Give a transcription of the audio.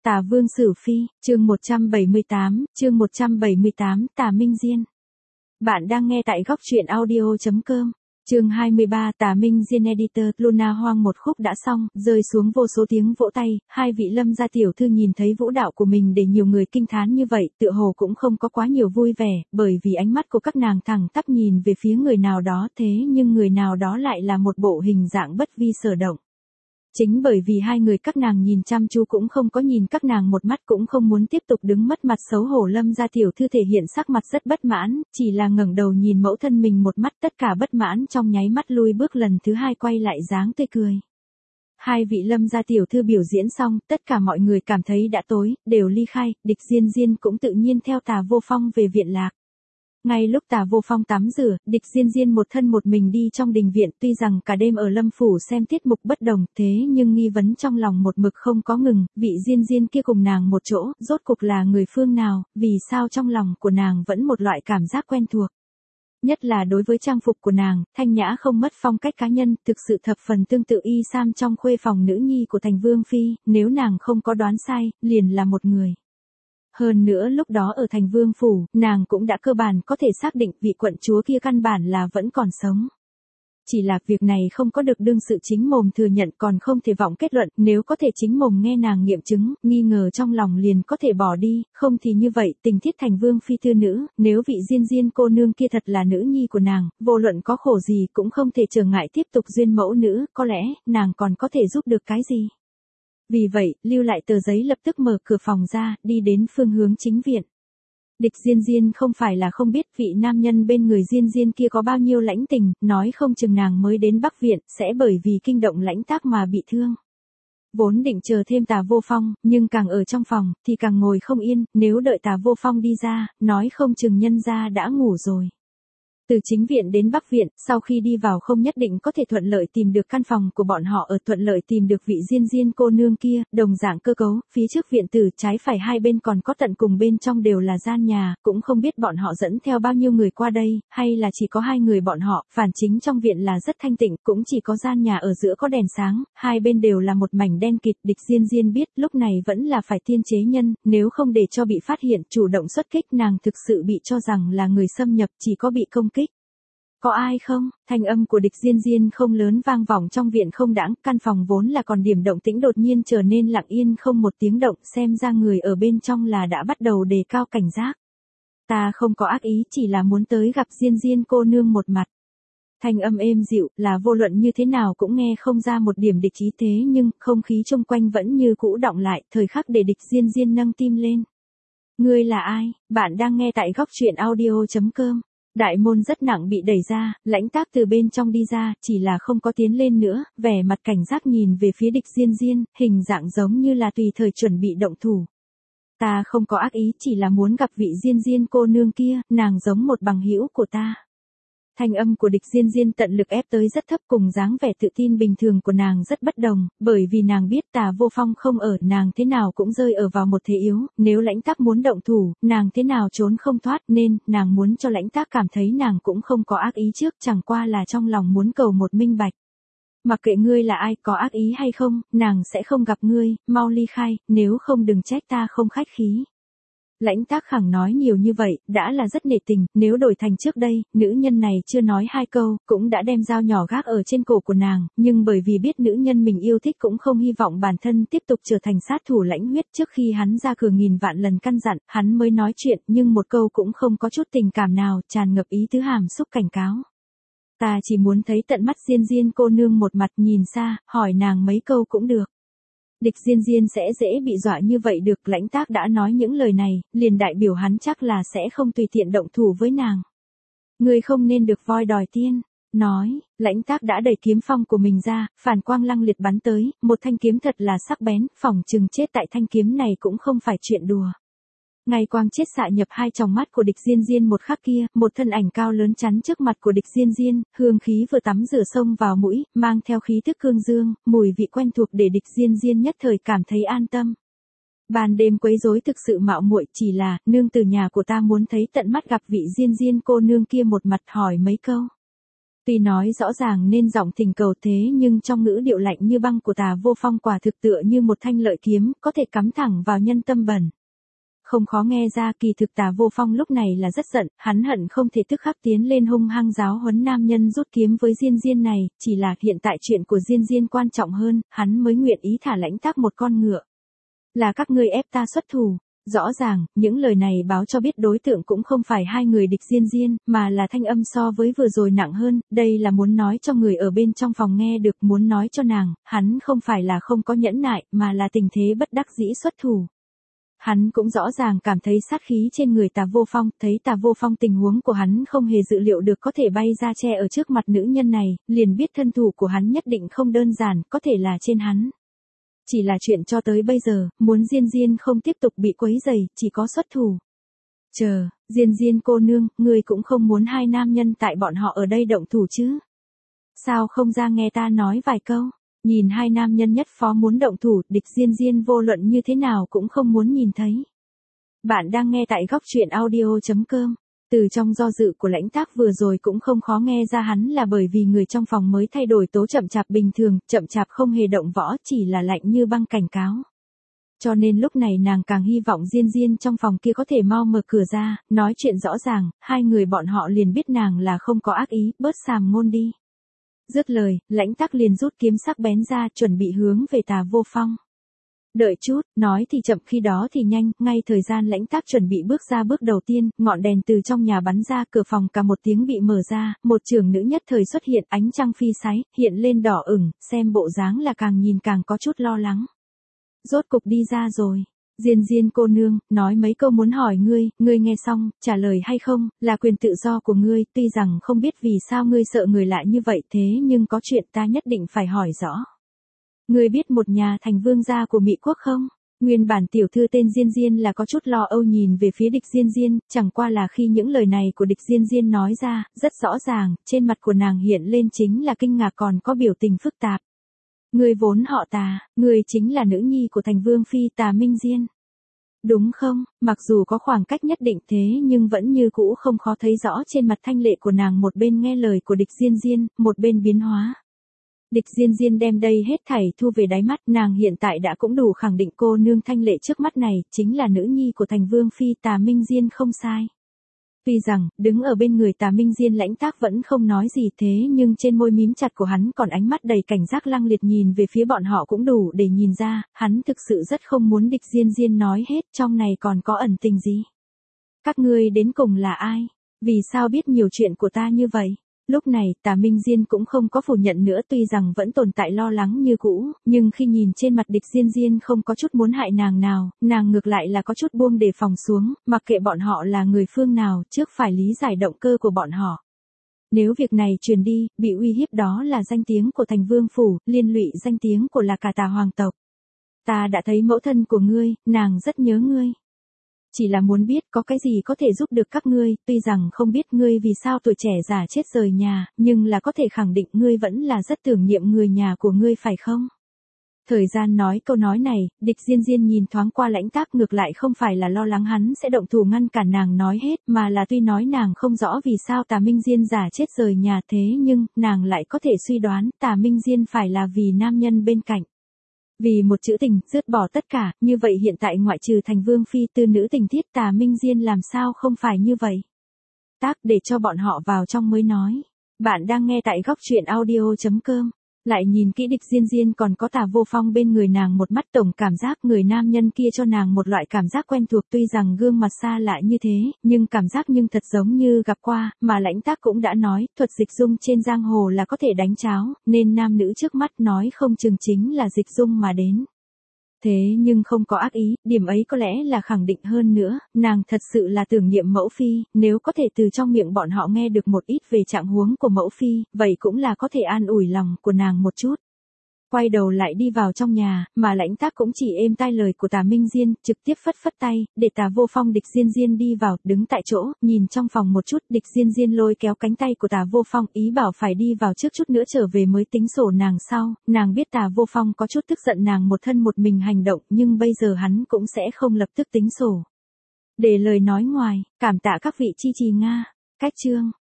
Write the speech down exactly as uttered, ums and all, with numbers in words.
Tà Vương Sử Phi, chương một trăm bảy mươi tám, chương một trăm bảy mươi tám, Tà Minh Diên. Bạn đang nghe tại góc truyện audio chấm com. Chương hai mươi ba, Tà Minh Diên editor. Luna Hoang một khúc đã xong, rơi xuống vô số tiếng vỗ tay. Hai vị Lâm gia tiểu thư nhìn thấy vũ đạo của mình để nhiều người kinh thán như vậy, tựa hồ cũng không có quá nhiều vui vẻ, bởi vì ánh mắt của các nàng thẳng tắp nhìn về phía người nào đó, thế nhưng người nào đó lại là một bộ hình dạng bất vi sở động. Chính bởi vì hai người các nàng nhìn chăm chú cũng không có nhìn các nàng một mắt, cũng không muốn tiếp tục đứng mất mặt xấu hổ. Lâm gia tiểu thư thể hiện sắc mặt rất bất mãn, chỉ là ngẩng đầu nhìn mẫu thân mình một mắt, tất cả bất mãn trong nháy mắt lui bước, lần thứ hai quay lại dáng tươi cười. Hai vị Lâm gia tiểu thư biểu diễn xong, tất cả mọi người cảm thấy đã tối, đều ly khai, Địch Diên Diên cũng tự nhiên theo Tà Vô Phong về viện lạc. Ngay lúc Tà Vô Phong tắm rửa, Địch Diên Diên một thân một mình đi trong đình viện, tuy rằng cả đêm ở Lâm phủ xem tiết mục bất đồng, thế nhưng nghi vấn trong lòng một mực không có ngừng, vị Diên Diên kia cùng nàng một chỗ, rốt cục là người phương nào, vì sao trong lòng của nàng vẫn một loại cảm giác quen thuộc. Nhất là đối với trang phục của nàng, thanh nhã không mất phong cách cá nhân, thực sự thập phần tương tự y sam trong khuê phòng nữ nhi của thành vương phi, nếu nàng không có đoán sai, liền là một người. Hơn nữa lúc đó ở thành vương phủ, nàng cũng đã cơ bản có thể xác định vị quận chúa kia căn bản là vẫn còn sống. Chỉ là việc này không có được đương sự chính mồm thừa nhận, còn không thể vọng kết luận, nếu có thể chính mồm nghe nàng nghiệm chứng, nghi ngờ trong lòng liền có thể bỏ đi, không thì như vậy, tình thiết thành vương phi thư nữ, nếu vị Diên Diên cô nương kia thật là nữ nhi của nàng, vô luận có khổ gì cũng không thể trở ngại tiếp tục duyên mẫu nữ, có lẽ, nàng còn có thể giúp được cái gì. Vì vậy, lưu lại tờ giấy lập tức mở cửa phòng ra, đi đến phương hướng chính viện. Địch Diên Diên không phải là không biết vị nam nhân bên người Diên Diên kia có bao nhiêu lãnh tình, nói không chừng nàng mới đến Bắc Viện, sẽ bởi vì kinh động lãnh tác mà bị thương. Vốn định chờ thêm Tà Vô Phong, nhưng càng ở trong phòng, thì càng ngồi không yên, nếu đợi Tà Vô Phong đi ra, nói không chừng nhân gia đã ngủ rồi. Từ chính viện đến Bắc Viện, sau khi đi vào không nhất định có thể thuận lợi tìm được căn phòng của bọn họ ở, thuận lợi tìm được vị Diên Diên cô nương kia, đồng dạng cơ cấu, phía trước viện tử, trái phải hai bên còn có tận cùng bên trong đều là gian nhà, cũng không biết bọn họ dẫn theo bao nhiêu người qua đây, hay là chỉ có hai người bọn họ, phản chính trong viện là rất thanh tịnh, cũng chỉ có gian nhà ở giữa có đèn sáng, hai bên đều là một mảnh đen kịt. Địch Diên Diên biết lúc này vẫn là phải tiên chế nhân, nếu không để cho bị phát hiện, chủ động xuất kích, nàng thực sự bị cho rằng là người xâm nhập, chỉ có bị công kích. Có ai không? Thanh âm của Địch Diên Diên không lớn vang vọng trong viện không đãng, căn phòng vốn là còn điểm động tĩnh đột nhiên trở nên lặng yên không một tiếng động, xem ra người ở bên trong là đã bắt đầu đề cao cảnh giác. Ta không có ác ý, chỉ là muốn tới gặp Diên Diên cô nương một mặt. Thanh âm êm dịu, là vô luận như thế nào cũng nghe không ra một điểm địch ý, thế nhưng không khí xung quanh vẫn như cũ đọng lại, thời khắc để Địch Diên Diên nâng tim lên. Ngươi là ai? Bạn đang nghe tại góc truyện audio chấm com. Đại môn rất nặng bị đẩy ra, lãnh tác từ bên trong đi ra, chỉ là không có tiến lên nữa, vẻ mặt cảnh giác nhìn về phía Địch Diên Diên, hình dạng giống như là tùy thời chuẩn bị động thủ. Ta không có ác ý, chỉ là muốn gặp vị Diên Diên cô nương kia, nàng giống một bằng hữu của ta. Thanh âm của Địch Diên Diên tận lực ép tới rất thấp, cùng dáng vẻ tự tin bình thường của nàng rất bất đồng, bởi vì nàng biết Tà Vô Phong không ở, nàng thế nào cũng rơi ở vào một thế yếu, nếu lãnh tác muốn động thủ, nàng thế nào trốn không thoát, nên, nàng muốn cho lãnh tác cảm thấy nàng cũng không có ác ý trước, chẳng qua là trong lòng muốn cầu một minh bạch. Mặc kệ ngươi là ai, có ác ý hay không, nàng sẽ không gặp ngươi, mau ly khai, nếu không đừng trách ta không khách khí. Lãnh tác khẳng nói nhiều như vậy, đã là rất nể tình, nếu đổi thành trước đây, nữ nhân này chưa nói hai câu, cũng đã đem dao nhỏ gác ở trên cổ của nàng, nhưng bởi vì biết nữ nhân mình yêu thích cũng không hy vọng bản thân tiếp tục trở thành sát thủ lãnh huyết, trước khi hắn ra cửa nghìn vạn lần căn dặn, hắn mới nói chuyện, nhưng một câu cũng không có chút tình cảm nào, tràn ngập ý tứ hàm xúc cảnh cáo. Ta chỉ muốn thấy tận mắt Diên Diên cô nương một mặt, nhìn xa, hỏi nàng mấy câu cũng được. Địch Diên Diên sẽ dễ bị dọa như vậy được, lãnh tác đã nói những lời này, liền đại biểu hắn chắc là sẽ không tùy tiện động thủ với nàng. Ngươi không nên được voi đòi tiên. Nói, lãnh tác đã đẩy kiếm phong của mình ra, phản quang lăng liệt bắn tới, một thanh kiếm thật là sắc bén, phỏng chừng chết tại thanh kiếm này cũng không phải chuyện đùa. Ngày quang chết xạ nhập hai tròng mắt của Địch Diên Diên một khắc kia, một thân ảnh cao lớn chắn trước mặt của Địch Diên Diên, hương khí vừa tắm rửa xông vào mũi, mang theo khí tức cương dương, mùi vị quen thuộc để Địch Diên Diên nhất thời cảm thấy an tâm. Ban đêm quấy rối thực sự mạo muội, chỉ là, nương từ nhà của ta muốn thấy tận mắt gặp vị Diên Diên cô nương kia một mặt, hỏi mấy câu. Tuy nói rõ ràng nên giọng thỉnh cầu thế nhưng trong ngữ điệu lạnh như băng của Tà Vô Phong quả thực tựa như một thanh lợi kiếm, có thể cắm thẳng vào nhân tâm bẩn. Không khó nghe ra kỳ thực Tà Vô Phong lúc này là rất giận, hắn hận không thể tức khắc tiến lên hung hăng giáo huấn nam nhân rút kiếm với Diên Diên này, chỉ là hiện tại chuyện của Diên Diên quan trọng hơn, hắn mới nguyện ý thả Lãnh Tác một con ngựa. Là các ngươi ép ta xuất thủ. Rõ ràng, những lời này báo cho biết đối tượng cũng không phải hai người địch Diên Diên, mà là thanh âm so với vừa rồi nặng hơn, đây là muốn nói cho người ở bên trong phòng nghe được, muốn nói cho nàng, hắn không phải là không có nhẫn nại, mà là tình thế bất đắc dĩ xuất thủ. Hắn cũng rõ ràng cảm thấy sát khí trên người Tà Vô Phong, thấy Tà Vô Phong tình huống của hắn không hề dự liệu được có thể bay ra che ở trước mặt nữ nhân này, liền biết thân thủ của hắn nhất định không đơn giản, có thể là trên hắn. Chỉ là chuyện cho tới bây giờ, muốn Diên Diên không tiếp tục bị quấy rầy, chỉ có xuất thủ. Chờ, Diên Diên cô nương, ngươi cũng không muốn hai nam nhân tại bọn họ ở đây động thủ chứ? Sao không ra nghe ta nói vài câu? Nhìn hai nam nhân nhất phó muốn động thủ, địch Diên Diên vô luận như thế nào cũng không muốn nhìn thấy. Bạn đang nghe tại góc truyện audio chấm com. Từ trong do dự của Lãnh Tác vừa rồi cũng không khó nghe ra hắn là bởi vì người trong phòng mới thay đổi tố chậm chạp bình thường, chậm chạp không hề động võ, chỉ là lạnh như băng cảnh cáo. Cho nên lúc này nàng càng hy vọng Diên Diên trong phòng kia có thể mau mở cửa ra, nói chuyện rõ ràng, hai người bọn họ liền biết nàng là không có ác ý, bớt sàm ngôn đi. Dứt lời, Lãnh Tác liền rút kiếm sắc bén ra, chuẩn bị hướng về Tà Vô Phong. Đợi chút, nói thì chậm khi đó thì nhanh, ngay thời gian Lãnh Tác chuẩn bị bước ra bước đầu tiên, ngọn đèn từ trong nhà bắn ra, cửa phòng cả một tiếng bị mở ra, một trưởng nữ nhất thời xuất hiện, ánh trăng phi sái, hiện lên đỏ ửng, xem bộ dáng là càng nhìn càng có chút lo lắng. Rốt cục đi ra rồi. Diên Diên cô nương, nói mấy câu muốn hỏi ngươi, ngươi nghe xong, trả lời hay không, là quyền tự do của ngươi, tuy rằng không biết vì sao ngươi sợ người lạ như vậy thế nhưng có chuyện ta nhất định phải hỏi rõ. Ngươi biết một nhà thành vương gia của Mỹ quốc không? Nguyên bản tiểu thư tên Diên Diên là có chút lo âu nhìn về phía địch Diên Diên, chẳng qua là khi những lời này của địch Diên Diên nói ra, rất rõ ràng, trên mặt của nàng hiện lên chính là kinh ngạc còn có biểu tình phức tạp. Ngươi vốn họ Tà, ngươi chính là nữ nhi của thành vương phi Tà Minh Diên. Đúng không, mặc dù có khoảng cách nhất định thế nhưng vẫn như cũ không khó thấy rõ trên mặt thanh lệ của nàng, một bên nghe lời của địch Diên Diên, một bên biến hóa. Địch Diên Diên đem đây hết thảy thu về đáy mắt, nàng hiện tại đã cũng đủ khẳng định cô nương thanh lệ trước mắt này, chính là nữ nhi của thành vương phi Tà Minh Diên không sai. Tuy rằng, đứng ở bên người Tà Minh Diên Lãnh Tác vẫn không nói gì thế nhưng trên môi mím chặt của hắn còn ánh mắt đầy cảnh giác lăng liệt nhìn về phía bọn họ cũng đủ để nhìn ra, hắn thực sự rất không muốn địch Diên Diên nói hết, trong này còn có ẩn tình gì. Các ngươi đến cùng là ai? Vì sao biết nhiều chuyện của ta như vậy? Lúc này, Tà Minh Diên cũng không có phủ nhận nữa, tuy rằng vẫn tồn tại lo lắng như cũ, nhưng khi nhìn trên mặt địch Diên Diên không có chút muốn hại nàng nào, nàng ngược lại là có chút buông đề phòng xuống, mặc kệ bọn họ là người phương nào, trước phải lý giải động cơ của bọn họ. Nếu việc này truyền đi, bị uy hiếp đó là danh tiếng của thành vương phủ, liên lụy danh tiếng của là cả Tà hoàng tộc. Ta đã thấy mẫu thân của ngươi, nàng rất nhớ ngươi. Chỉ là muốn biết có cái gì có thể giúp được các ngươi, tuy rằng không biết ngươi vì sao tuổi trẻ già chết rời nhà, nhưng là có thể khẳng định ngươi vẫn là rất tưởng niệm người nhà của ngươi phải không? Thời gian nói câu nói này, địch Diên Diên nhìn thoáng qua Lãnh Tác, ngược lại không phải là lo lắng hắn sẽ động thủ ngăn cản nàng nói hết, mà là tuy nói nàng không rõ vì sao Tà Minh Diên già chết rời nhà thế nhưng, nàng lại có thể suy đoán Tà Minh Diên phải là vì nam nhân bên cạnh. Vì một chữ tình, dứt bỏ tất cả, như vậy hiện tại ngoại trừ thành vương phi tư nữ tình thiết Tà Minh Diên làm sao không phải như vậy. Tác để cho bọn họ vào trong mới nói. Bạn đang nghe tại góc truyện audio chấm com. Lại nhìn kỹ địch Diên Diên còn có Tà Vô Phong bên người nàng, một mắt tổng cảm giác người nam nhân kia cho nàng một loại cảm giác quen thuộc, tuy rằng gương mặt xa lạ như thế, nhưng cảm giác nhưng thật giống như gặp qua, mà Lãnh Tác cũng đã nói, thuật dịch dung trên giang hồ là có thể đánh cháo, nên nam nữ trước mắt nói không chừng chính là dịch dung mà đến. Thế nhưng không có ác ý, điểm ấy có lẽ là khẳng định hơn nữa, nàng thật sự là tưởng niệm mẫu phi, nếu có thể từ trong miệng bọn họ nghe được một ít về trạng huống của mẫu phi, vậy cũng là có thể an ủi lòng của nàng một chút. Quay đầu lại đi vào trong nhà, mà Lãnh Tác cũng chỉ êm tai lời của Tà Minh Diên, trực tiếp phất phất tay, để Tà Vô Phong địch Diên Diên đi vào, đứng tại chỗ, nhìn trong phòng một chút, địch Diên Diên lôi kéo cánh tay của Tà Vô Phong, ý bảo phải đi vào trước chút nữa trở về mới tính sổ nàng sau, nàng biết Tà Vô Phong có chút tức giận nàng một thân một mình hành động, nhưng bây giờ hắn cũng sẽ không lập tức tính sổ. Để lời nói ngoài, cảm tạ các vị chi trì Nga, cách chương.